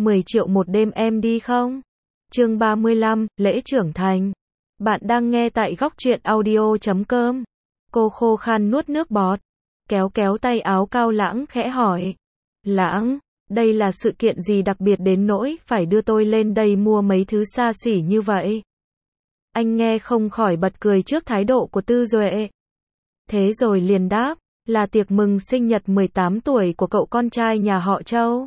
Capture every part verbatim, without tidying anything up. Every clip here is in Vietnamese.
mười triệu một đêm em đi không? Chương ba mươi lăm, lễ trưởng thành. Bạn đang nghe tại góc truyện audio chấm com. Cô khô khan nuốt nước bọt, kéo kéo tay áo Cao Lãng khẽ hỏi. Lãng, đây là sự kiện gì đặc biệt đến nỗi phải đưa tôi lên đây mua mấy thứ xa xỉ như vậy? Anh nghe không khỏi bật cười trước thái độ của Tư Duệ. Thế rồi liền đáp, là tiệc mừng sinh nhật mười tám tuổi của cậu con trai nhà họ Châu.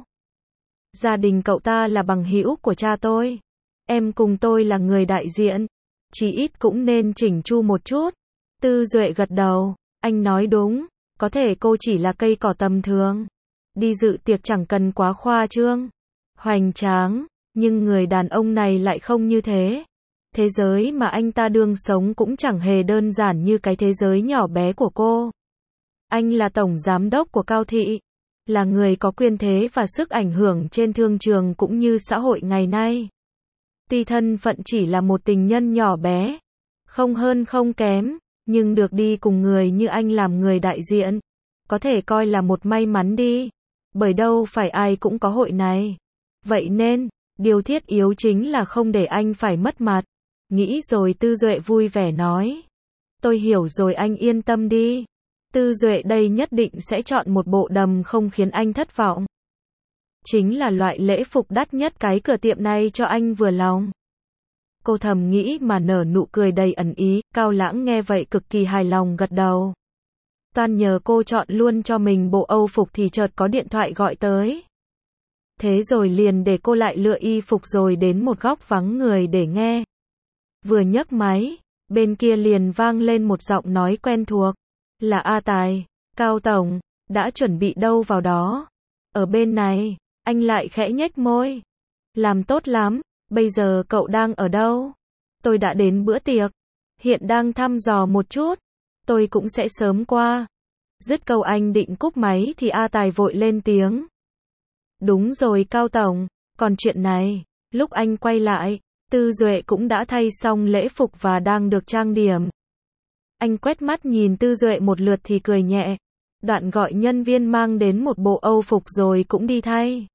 Gia đình cậu ta là bằng hữu của cha tôi. Em cùng tôi là người đại diện, chí ít cũng nên chỉnh chu một chút. Tư Duệ gật đầu, anh nói đúng, có thể cô chỉ là cây cỏ tầm thường. Đi dự tiệc chẳng cần quá khoa trương, hoành tráng, nhưng người đàn ông này lại không như thế. Thế giới mà anh ta đương sống cũng chẳng hề đơn giản như cái thế giới nhỏ bé của cô. Anh là tổng giám đốc của Cao Thị, là người có quyền thế và sức ảnh hưởng trên thương trường cũng như xã hội ngày nay. Tuy thân phận chỉ là một tình nhân nhỏ bé, không hơn không kém, nhưng được đi cùng người như anh làm người đại diện, có thể coi là một may mắn đi, bởi đâu phải ai cũng có hội này. Vậy nên, điều thiết yếu chính là không để anh phải mất mặt. Nghĩ rồi Tư Duệ vui vẻ nói. Tôi hiểu rồi, anh yên tâm đi. Tư Duệ đây nhất định sẽ chọn một bộ đầm không khiến anh thất vọng. Chính là loại lễ phục đắt nhất cái cửa tiệm này cho anh vừa lòng. Cô thầm nghĩ mà nở nụ cười đầy ẩn ý. Cao Lãng nghe vậy cực kỳ hài lòng gật đầu. Toàn nhờ cô chọn luôn cho mình bộ Âu phục thì chợt có điện thoại gọi tới. Thế rồi liền để cô lại lựa y phục rồi đến một góc vắng người để nghe. Vừa nhấc máy, bên kia liền vang lên một giọng nói quen thuộc. Là A Tài, Cao Tổng, đã chuẩn bị đâu vào đó. Ở bên này, anh lại khẽ nhếch môi. Làm tốt lắm, bây giờ cậu đang ở đâu? Tôi đã đến bữa tiệc, hiện đang thăm dò một chút, tôi cũng sẽ sớm qua. Dứt câu anh định cúp máy thì A Tài vội lên tiếng. Đúng rồi Cao Tổng, còn chuyện này, lúc anh quay lại, Tư Duệ cũng đã thay xong lễ phục và đang được trang điểm. Anh quét mắt nhìn Tư Duệ một lượt thì cười nhẹ, đoạn gọi nhân viên mang đến một bộ Âu phục rồi cũng đi thay.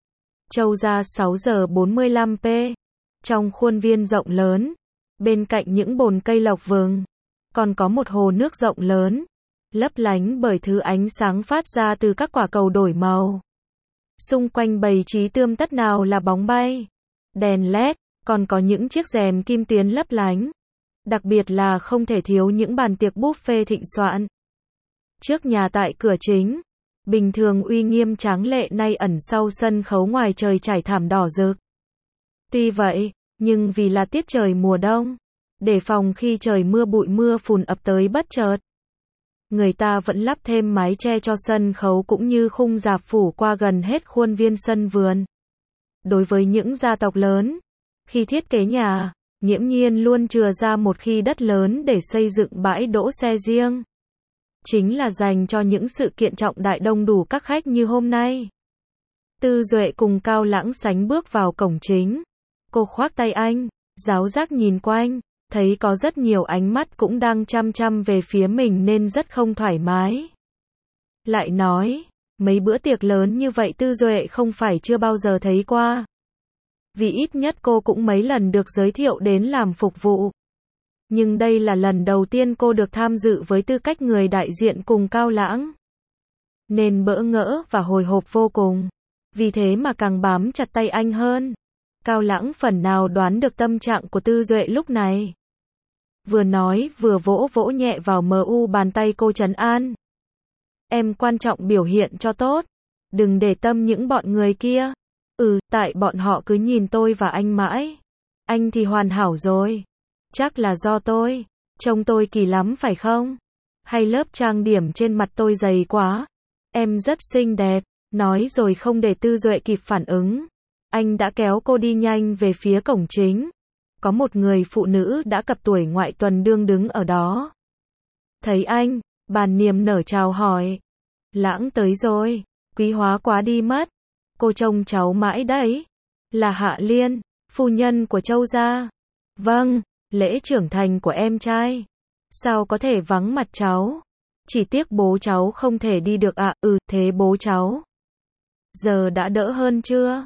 Châu ra sáu giờ bốn mươi lăm phút, trong khuôn viên rộng lớn, bên cạnh những bồn cây lộc vừng, còn có một hồ nước rộng lớn, lấp lánh bởi thứ ánh sáng phát ra từ các quả cầu đổi màu. Xung quanh bày trí tươm tất nào là bóng bay, đèn led, còn có những chiếc rèm kim tuyến lấp lánh. Đặc biệt là không thể thiếu những bàn tiệc buffet thịnh soạn. Trước nhà tại cửa chính, bình thường uy nghiêm tráng lệ nay ẩn sau sân khấu ngoài trời trải thảm đỏ rực. Tuy vậy, nhưng vì là tiết trời mùa đông, để phòng khi trời mưa bụi mưa phùn ập tới bất chợt, người ta vẫn lắp thêm mái che cho sân khấu cũng như khung rạp phủ qua gần hết khuôn viên sân vườn. Đối với những gia tộc lớn, khi thiết kế nhà, nghiễm nhiên luôn chừa ra một khi đất lớn để xây dựng bãi đỗ xe riêng. Chính là dành cho những sự kiện trọng đại đông đủ các khách như hôm nay. Tư Duệ cùng Cao Lãng sánh bước vào cổng chính. Cô khoác tay anh, giáo giác nhìn quanh, thấy có rất nhiều ánh mắt cũng đang chăm chăm về phía mình nên rất không thoải mái. Lại nói, mấy bữa tiệc lớn như vậy Tư Duệ không phải chưa bao giờ thấy qua. Vì ít nhất cô cũng mấy lần được giới thiệu đến làm phục vụ. Nhưng đây là lần đầu tiên cô được tham dự với tư cách người đại diện cùng Cao Lãng. Nên bỡ ngỡ và hồi hộp vô cùng. Vì thế mà càng bám chặt tay anh hơn. Cao Lãng phần nào đoán được tâm trạng của Tư Duệ lúc này. Vừa nói vừa vỗ vỗ nhẹ vào mờ u bàn tay cô trấn an. Em quan trọng biểu hiện cho tốt. Đừng để tâm những bọn người kia. Ừ, tại bọn họ cứ nhìn tôi và anh mãi. Anh thì hoàn hảo rồi. Chắc là do tôi. Trông tôi kỳ lắm phải không? Hay lớp trang điểm trên mặt tôi dày quá? Em rất xinh đẹp. Nói rồi không để Tư Duệ kịp phản ứng. Anh đã kéo cô đi nhanh về phía cổng chính. Có một người phụ nữ đã cập tuổi ngoại tuần đương đứng ở đó. Thấy anh, bàn niềm nở chào hỏi. Lãng tới rồi. Quý hóa quá đi mất. Cô trông cháu mãi đấy. Là Hạ Liên, phu nhân của Châu gia. Vâng, lễ trưởng thành của em trai. Sao có thể vắng mặt cháu? Chỉ tiếc bố cháu không thể đi được ạ. À, ừ, thế bố cháu giờ đã đỡ hơn chưa?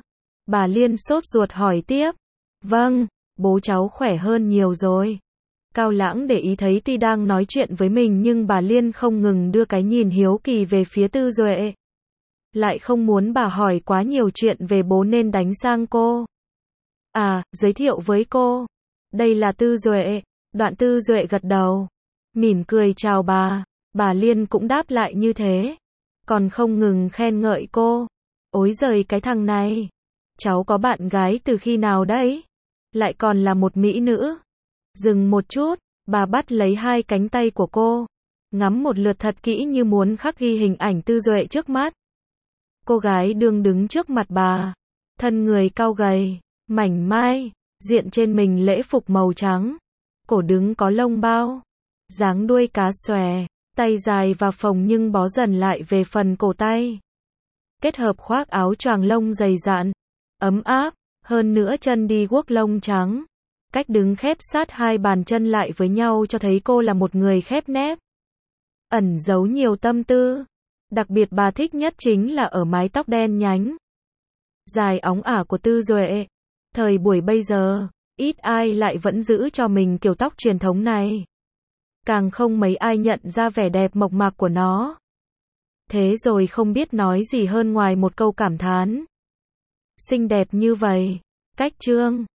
Bà Liên sốt ruột hỏi tiếp. Vâng, bố cháu khỏe hơn nhiều rồi. Cao Lãng để ý thấy tuy đang nói chuyện với mình nhưng bà Liên không ngừng đưa cái nhìn hiếu kỳ về phía Tư Duệ. Lại không muốn bà hỏi quá nhiều chuyện về bố nên đánh sang cô. À, giới thiệu với cô. Đây là Tư Duệ. Đoạn Tư Duệ gật đầu. Mỉm cười chào bà. Bà Liên cũng đáp lại như thế. Còn không ngừng khen ngợi cô. Ối giời cái thằng này. Cháu có bạn gái từ khi nào đấy? Lại còn là một mỹ nữ. Dừng một chút, bà bắt lấy hai cánh tay của cô. Ngắm một lượt thật kỹ như muốn khắc ghi hình ảnh Tư Duệ trước mắt. Cô gái đương đứng trước mặt bà. Thân người cao gầy, mảnh mai, diện trên mình lễ phục màu trắng. Cổ đứng có lông bao. Dáng đuôi cá xòe, tay dài và phồng nhưng bó dần lại về phần cổ tay. Kết hợp khoác áo choàng lông dày dặn, ấm áp, hơn nữa chân đi guốc lông trắng. Cách đứng khép sát hai bàn chân lại với nhau cho thấy cô là một người khép nép. Ẩn giấu nhiều tâm tư. Đặc biệt bà thích nhất chính là ở mái tóc đen nhánh. Dài óng ả của Tư Duệ. Thời buổi bây giờ, ít ai lại vẫn giữ cho mình kiểu tóc truyền thống này. Càng không mấy ai nhận ra vẻ đẹp mộc mạc của nó. Thế rồi không biết nói gì hơn ngoài một câu cảm thán. Xinh đẹp như vậy. Cách trương.